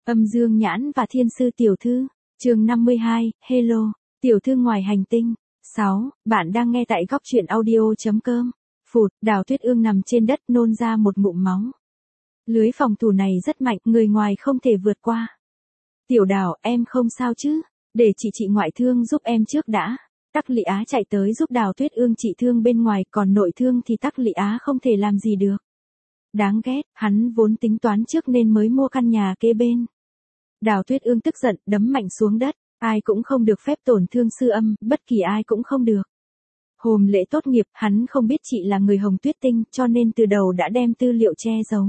Âm Dương Nhãn và Thiên Sư Tiểu Thư, chương 52, Hello, Tiểu Thư ngoài hành tinh. 6. Bạn đang nghe tại góc truyện audio.com. Phụt, Đào Tuyết Ương nằm trên đất nôn ra một ngụm máu. Lưới phòng thủ này rất mạnh, người ngoài không thể vượt qua. Tiểu Đào, em không sao chứ? Để chị ngoại thương giúp em trước đã. Tắc Lị Á chạy tới giúp Đào Tuyết Ương trị thương bên ngoài, còn nội thương thì Tắc Lị Á không thể làm gì được. Đáng ghét, hắn vốn tính toán trước nên mới mua căn nhà kế bên. Đào Tuyết Ương tức giận, đấm mạnh xuống đất, ai cũng không được phép tổn thương Sư Âm, bất kỳ ai cũng không được. Hôm lễ tốt nghiệp, hắn không biết chị là người Hồng Tuyết Tinh, cho nên từ đầu đã đem tư liệu che giấu.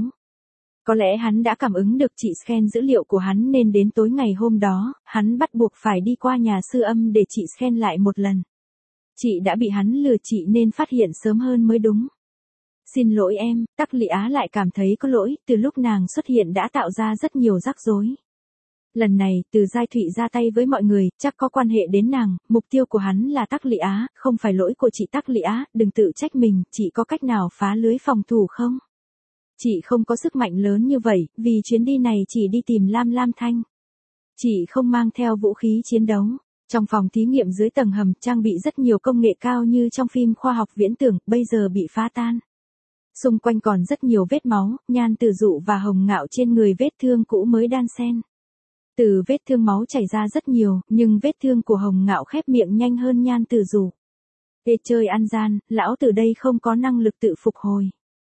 Có lẽ hắn đã cảm ứng được chị scan dữ liệu của hắn nên đến tối ngày hôm đó, hắn bắt buộc phải đi qua nhà Sư Âm để chị scan lại một lần. Chị đã bị hắn lừa chị nên phát hiện sớm hơn mới đúng. Xin lỗi em, Tắc Lị Á lại cảm thấy có lỗi, từ lúc nàng xuất hiện đã tạo ra rất nhiều rắc rối. Lần này, Từ Giai Thụy ra tay với mọi người, chắc có quan hệ đến nàng, mục tiêu của hắn là Tắc Lị Á, không phải lỗi của chị Tắc Lị Á, đừng tự trách mình, chị có cách nào phá lưới phòng thủ không? Chị không có sức mạnh lớn như vậy, vì chuyến đi này chỉ đi tìm Lam Lam Thanh. Chị không mang theo vũ khí chiến đấu. Trong phòng thí nghiệm dưới tầng hầm, trang bị rất nhiều công nghệ cao như trong phim khoa học viễn tưởng, bây giờ bị phá tan. Xung quanh còn rất nhiều vết máu, Nhan Tử Dụ và Hồng Ngạo trên người vết thương cũ mới đan xen. Từ vết thương máu chảy ra rất nhiều, nhưng vết thương của Hồng Ngạo khép miệng nhanh hơn Nhan Tử Dụ. Ê chơi ăn gian, lão từ đây không có năng lực tự phục hồi.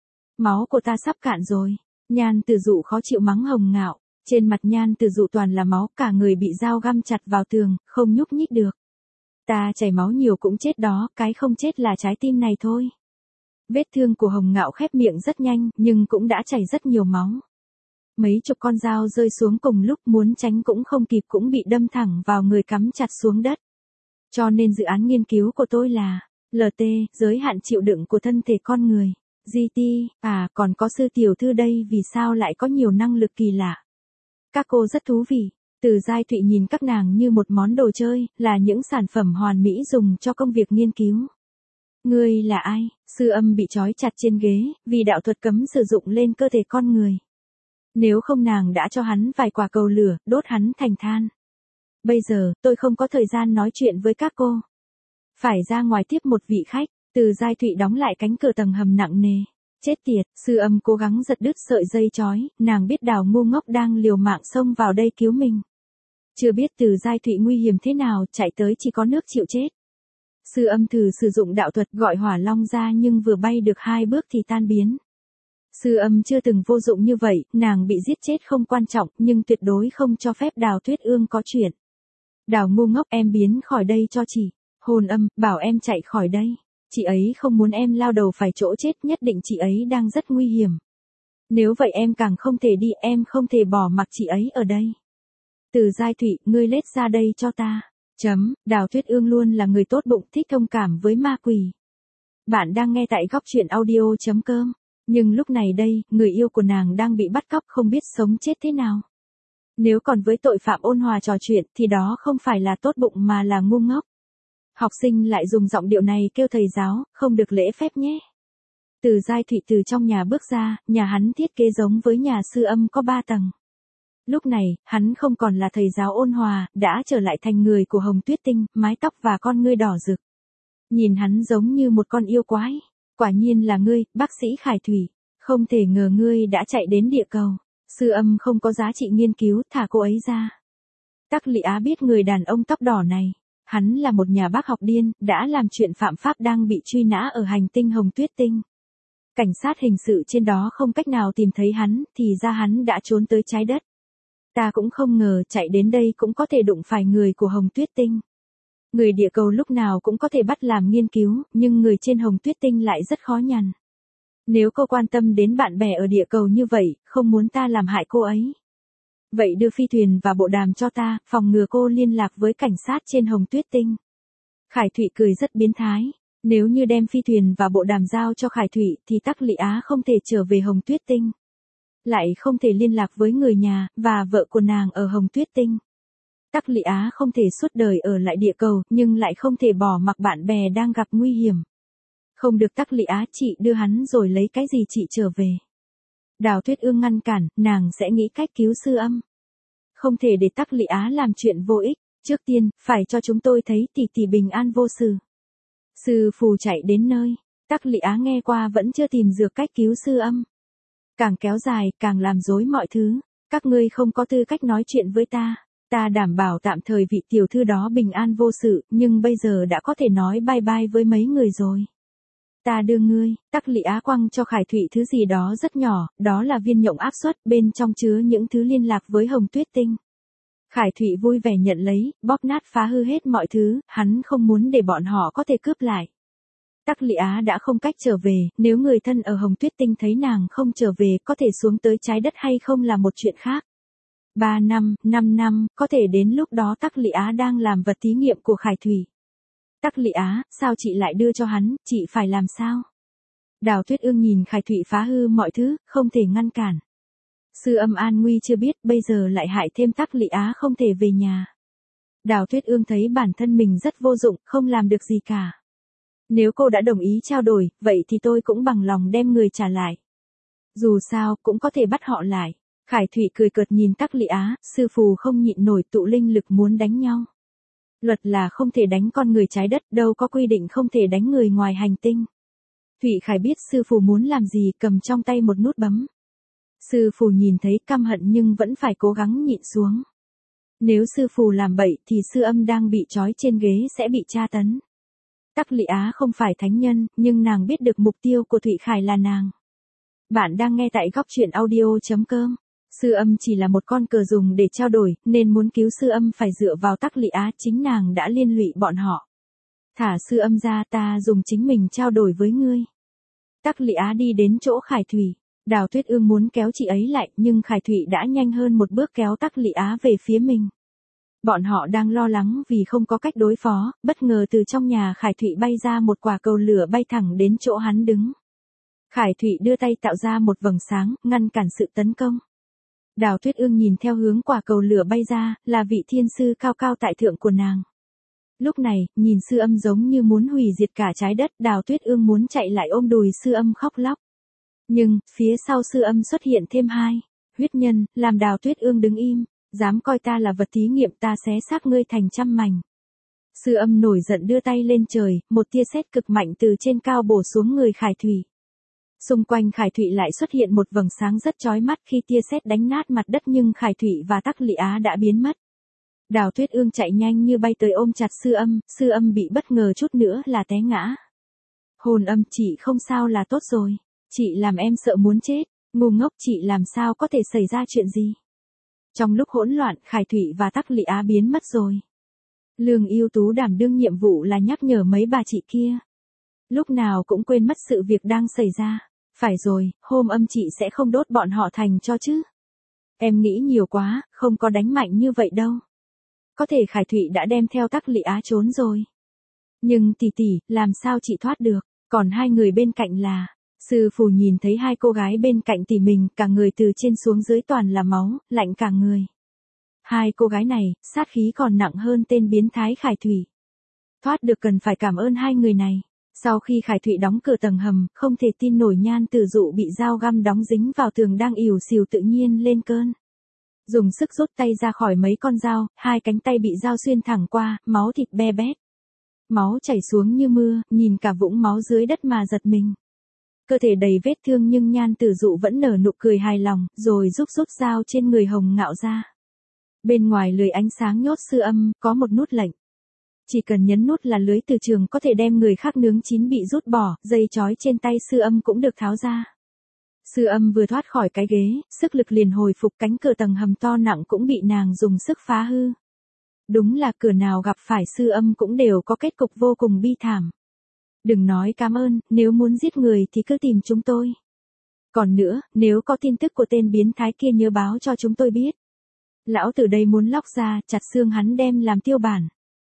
Máu của ta sắp cạn rồi. Nhan Tử Dụ khó chịu mắng Hồng Ngạo. Trên mặt Nhan Tử Dụ toàn là máu, cả người bị dao găm chặt vào tường, không nhúc nhích được. Ta chảy máu nhiều cũng chết đó, cái không chết là trái tim này thôi. Vết thương của Hồng Ngạo khép miệng rất nhanh, nhưng cũng đã chảy rất nhiều máu. Mấy chục con dao rơi xuống cùng lúc, muốn tránh cũng không kịp, cũng bị đâm thẳng vào người, cắm chặt xuống đất. Cho nên dự án nghiên cứu của tôi là LT, giới hạn chịu đựng của thân thể con người. GT, còn có Sư Tiểu Thư đây, vì sao lại có nhiều năng lực kỳ lạ. Các cô rất thú vị. Từ Giai Thụy nhìn các nàng như một món đồ chơi, là những sản phẩm hoàn mỹ dùng cho công việc nghiên cứu. Ngươi là ai? Sư Âm bị trói chặt trên ghế, vì đạo thuật cấm sử dụng lên cơ thể con người. Nếu không nàng đã cho hắn vài quả cầu lửa, đốt hắn thành than. Bây giờ, tôi không có thời gian nói chuyện với các cô. Phải ra ngoài tiếp một vị khách. Từ Giai Thụy đóng lại cánh cửa tầng hầm nặng nề. Chết tiệt, Sư Âm cố gắng giật đứt sợi dây trói, nàng biết Đào ngu ngốc đang liều mạng xông vào đây cứu mình. Chưa biết Từ Giai Thụy nguy hiểm thế nào, chạy tới chỉ có nước chịu chết. Sư Âm thử sử dụng đạo thuật gọi Hỏa Long ra, nhưng vừa bay được 2 bước thì tan biến. Sư Âm chưa từng vô dụng như vậy, nàng bị giết chết không quan trọng, nhưng tuyệt đối không cho phép Đào Tuyết Ương có chuyện. Đào ngu ngốc, em biến khỏi đây cho chị. Hồn Âm, bảo em chạy khỏi đây. Chị ấy không muốn em lao đầu phải chỗ chết, nhất định chị ấy đang rất nguy hiểm. Nếu vậy em càng không thể đi, em không thể bỏ mặc chị ấy ở đây. Từ Giai Thụy, ngươi lết ra đây cho ta. Đào Tuyết Ương luôn là người tốt bụng, thích thông cảm với ma quỷ. Bạn đang nghe tại góc truyện audio.com. Nhưng lúc này đây, người yêu của nàng đang bị bắt cóc, không biết sống chết thế nào. Nếu còn với tội phạm ôn hòa trò chuyện thì đó không phải là tốt bụng mà là ngu ngốc. Học sinh lại dùng giọng điệu này kêu thầy giáo, không được lễ phép nhé. Từ Giai Thụy từ trong nhà bước ra, nhà hắn thiết kế giống với nhà Sư Âm, có 3 tầng. Lúc này, hắn không còn là thầy giáo ôn hòa, đã trở lại thành người của Hồng Tuyết Tinh, mái tóc và con ngươi đỏ rực. Nhìn hắn giống như một con yêu quái. Quả nhiên là ngươi, bác sĩ Khải Thủy. Không thể ngờ ngươi đã chạy đến địa cầu. Sư Âm không có giá trị nghiên cứu, thả cô ấy ra. Tắc Lị Á biết người đàn ông tóc đỏ này. Hắn là một nhà bác học điên, đã làm chuyện phạm pháp, đang bị truy nã ở hành tinh Hồng Tuyết Tinh. Cảnh sát hình sự trên đó không cách nào tìm thấy hắn, thì ra hắn đã trốn tới trái đất. Ta cũng không ngờ chạy đến đây cũng có thể đụng phải người của Hồng Tuyết Tinh. Người địa cầu lúc nào cũng có thể bắt làm nghiên cứu, nhưng người trên Hồng Tuyết Tinh lại rất khó nhằn. Nếu cô quan tâm đến bạn bè ở địa cầu như vậy, không muốn ta làm hại cô ấy. Vậy đưa phi thuyền và bộ đàm cho ta, phòng ngừa cô liên lạc với cảnh sát trên Hồng Tuyết Tinh. Khải Thụy cười rất biến thái. Nếu như đem phi thuyền và bộ đàm giao cho Khải Thụy thì Tắc Lị Á không thể trở về Hồng Tuyết Tinh. Lại không thể liên lạc với người nhà và vợ của nàng ở Hồng Tuyết Tinh. Tắc Lị Á không thể suốt đời ở lại địa cầu, nhưng lại không thể bỏ mặc bạn bè đang gặp nguy hiểm. Không được Tắc Lị Á, chị đưa hắn rồi lấy cái gì chị trở về. Đào Tuyết Ương ngăn cản, nàng sẽ nghĩ cách cứu Sư Âm. không thể để Tắc Lị Á làm chuyện vô ích, trước tiên, phải cho chúng tôi thấy tỷ tỷ bình an vô sự. Sư phù chạy đến nơi, Tắc Lị Á nghe qua vẫn chưa tìm được cách cứu sư âm. Càng kéo dài, càng làm rối mọi thứ, các ngươi không có tư cách nói chuyện với ta. Ta đảm bảo tạm thời vị tiểu thư đó bình an vô sự, nhưng bây giờ đã có thể nói bye bye với mấy người rồi. Ta đưa ngươi, Tắc Lị Á quăng cho Khải Thụy thứ gì đó rất nhỏ, đó là viên nhộng áp suất, bên trong chứa những thứ liên lạc với Hồng Tuyết Tinh. Khải Thụy vui vẻ nhận lấy, bóp nát phá hư hết mọi thứ, hắn không muốn để bọn họ có thể cướp lại. Tắc Lị Á đã không cách trở về, nếu người thân ở Hồng Tuyết Tinh thấy nàng không trở về có thể xuống tới trái đất hay không là một chuyện khác. 3 năm, 5 năm, có thể đến lúc đó Tắc Lị Á đang làm vật thí nghiệm của Khải Thụy. Tắc Lị Á, sao chị lại đưa cho hắn, chị phải làm sao? Đào Tuyết Ương nhìn Khải Thụy phá hư mọi thứ, không thể ngăn cản. Sư âm an nguy chưa biết, bây giờ lại hại thêm Tắc Lị Á không thể về nhà. Đào Tuyết Ương thấy bản thân mình rất vô dụng, không làm được gì cả. Nếu cô đã đồng ý trao đổi, vậy thì tôi cũng bằng lòng đem người trả lại. Dù sao, cũng có thể bắt họ lại. Khải Thụy cười cợt nhìn Tắc Lị Á, sư phù không nhịn nổi tụ linh lực muốn đánh nhau. Luật là không thể đánh con người trái đất, đâu có quy định không thể đánh người ngoài hành tinh. Thụy Khải biết sư phù muốn làm gì, cầm trong tay một nút bấm. Sư phù nhìn thấy căm hận nhưng vẫn phải cố gắng nhịn xuống. Nếu sư phù làm bậy thì sư âm đang bị trói trên ghế sẽ bị tra tấn. Tắc Lị Á không phải thánh nhân, nhưng nàng biết được mục tiêu của Thụy Khải là nàng. Bạn đang nghe tại góc truyện audio.com. Sư âm chỉ là một con cờ dùng để trao đổi, nên muốn cứu sư âm phải dựa vào Tắc Lị Á, chính nàng đã liên lụy bọn họ. Thả sư âm ra, ta dùng chính mình trao đổi với ngươi. Tắc Lị Á đi đến chỗ Khải Thụy. Đào Tuyết Ương muốn kéo chị ấy lại, nhưng Khải Thụy đã nhanh hơn một bước kéo Tắc Lị Á về phía mình. Bọn họ đang lo lắng vì không có cách đối phó, bất ngờ từ trong nhà Khải Thụy bay ra một quả cầu lửa bay thẳng đến chỗ hắn đứng. Khải Thụy đưa tay tạo ra một vầng sáng, ngăn cản sự tấn công. Đào Tuyết Ương nhìn theo hướng quả cầu lửa bay ra, là vị thiên sư cao cao tại thượng của nàng. Lúc này, nhìn sư âm giống như muốn hủy diệt cả trái đất, Đào Tuyết Ương muốn chạy lại ôm đùi sư âm khóc lóc. Nhưng, phía sau sư âm xuất hiện thêm hai huyết nhân, làm Đào Tuyết Ương đứng im. Dám coi ta là vật thí nghiệm, ta xé xác ngươi thành trăm mảnh. Sư âm nổi giận đưa tay lên trời, một tia sét cực mạnh từ trên cao bổ xuống người Khải Thụy. Xung quanh Khải Thụy lại xuất hiện một vầng sáng rất chói mắt khi tia sét đánh nát mặt đất, nhưng Khải Thụy và Tắc Lị Á đã biến mất. Đào Tuyết Ương chạy nhanh như bay tới ôm chặt sư âm bị bất ngờ chút nữa là té ngã. Hồn âm, chị không sao là tốt rồi. Chị làm em sợ muốn chết, ngu ngốc, chị làm sao có thể xảy ra chuyện gì? Trong lúc hỗn loạn, Khải Thụy và Tắc Lị Á biến mất rồi. Lương Yêu Tú đảm đương nhiệm vụ là nhắc nhở mấy bà chị kia. Lúc nào cũng quên mất sự việc đang xảy ra. Phải rồi, hôm âm chị sẽ không đốt bọn họ thành cho chứ. Em nghĩ nhiều quá, không có đánh mạnh như vậy đâu. Có thể Khải Thụy đã đem theo Tắc Lị Á trốn rồi. Nhưng tỷ tỷ, làm sao chị thoát được, còn hai người bên cạnh là... Sư phù nhìn thấy hai cô gái bên cạnh tỷ mình, cả người từ trên xuống dưới toàn là máu, lạnh cả người. Hai cô gái này, sát khí còn nặng hơn tên biến thái Khải Thụy. Thoát được cần phải cảm ơn hai người này. Sau khi Khải Thụy đóng cửa tầng hầm, không thể tin nổi Nhan Tử Dụ bị dao găm đóng dính vào tường đang ỉu xìu tự nhiên lên cơn. Dùng sức rút tay ra khỏi mấy con dao, hai cánh tay bị dao xuyên thẳng qua, máu thịt be bét. Máu chảy xuống như mưa, nhìn cả vũng máu dưới đất mà giật mình. Cơ thể đầy vết thương nhưng Nhan Tử Dụ vẫn nở nụ cười hài lòng, rồi rút dao trên người Hồng Ngạo ra. Bên ngoài lưới ánh sáng nhốt sư âm, có một nút lệnh. Chỉ cần nhấn nút là lưới từ trường có thể đem người khác nướng chín bị rút bỏ, dây trói trên tay sư âm cũng được tháo ra. Sư âm vừa thoát khỏi cái ghế, sức lực liền hồi phục, cánh cửa tầng hầm to nặng cũng bị nàng dùng sức phá hư. Đúng là cửa nào gặp phải sư âm cũng đều có kết cục vô cùng bi thảm. Đừng nói cảm ơn, nếu muốn giết người thì cứ tìm chúng tôi. Còn nữa, nếu có tin tức của tên biến thái kia nhớ báo cho chúng tôi biết. Lão từ đây muốn lóc ra, chặt xương hắn đem làm tiêu bản.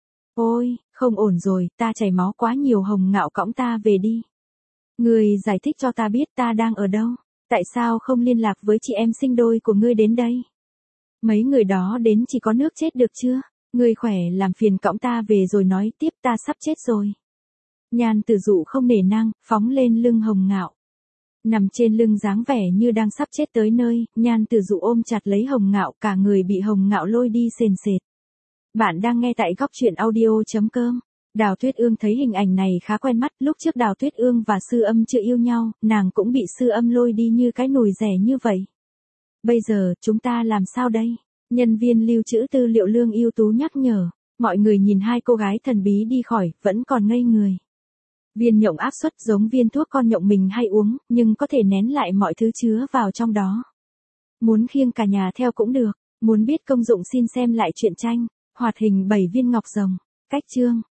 Ôi, không ổn rồi, ta chảy máu quá nhiều. Hồng Ngạo cõng ta về đi. Người giải thích cho ta biết ta đang ở đâu. Tại sao không liên lạc với chị em sinh đôi của ngươi đến đây? Mấy người đó đến chỉ có nước chết được chưa? Ngươi khỏe làm phiền cõng ta về rồi nói tiếp, ta sắp chết rồi. Nhan Tử Dụ không nể nang, phóng lên lưng Hồng Ngạo. Nằm trên lưng dáng vẻ như đang sắp chết tới nơi, Nhan Tử Dụ ôm chặt lấy Hồng Ngạo, cả người bị Hồng Ngạo lôi đi sền sệt. Bạn đang nghe tại góc truyện audio.com. Đào Tuyết Ương thấy hình ảnh này khá quen mắt, lúc trước Đào Tuyết Ương và Sư Âm chưa yêu nhau, nàng cũng bị Sư Âm lôi đi như cái nồi rẻ như vậy. Bây giờ, chúng ta làm sao đây? Nhân viên lưu trữ tư liệu Lương Ưu Tú nhắc nhở. Mọi người nhìn hai cô gái thần bí đi khỏi, vẫn còn ngây người. Viên nhộng áp suất giống viên thuốc con nhộng mình hay uống, nhưng có thể nén lại mọi thứ chứa vào trong đó. Muốn khiêng cả nhà theo cũng được. Muốn biết công dụng xin xem lại truyện tranh, hoạt hình 7 viên ngọc rồng. Cách chương.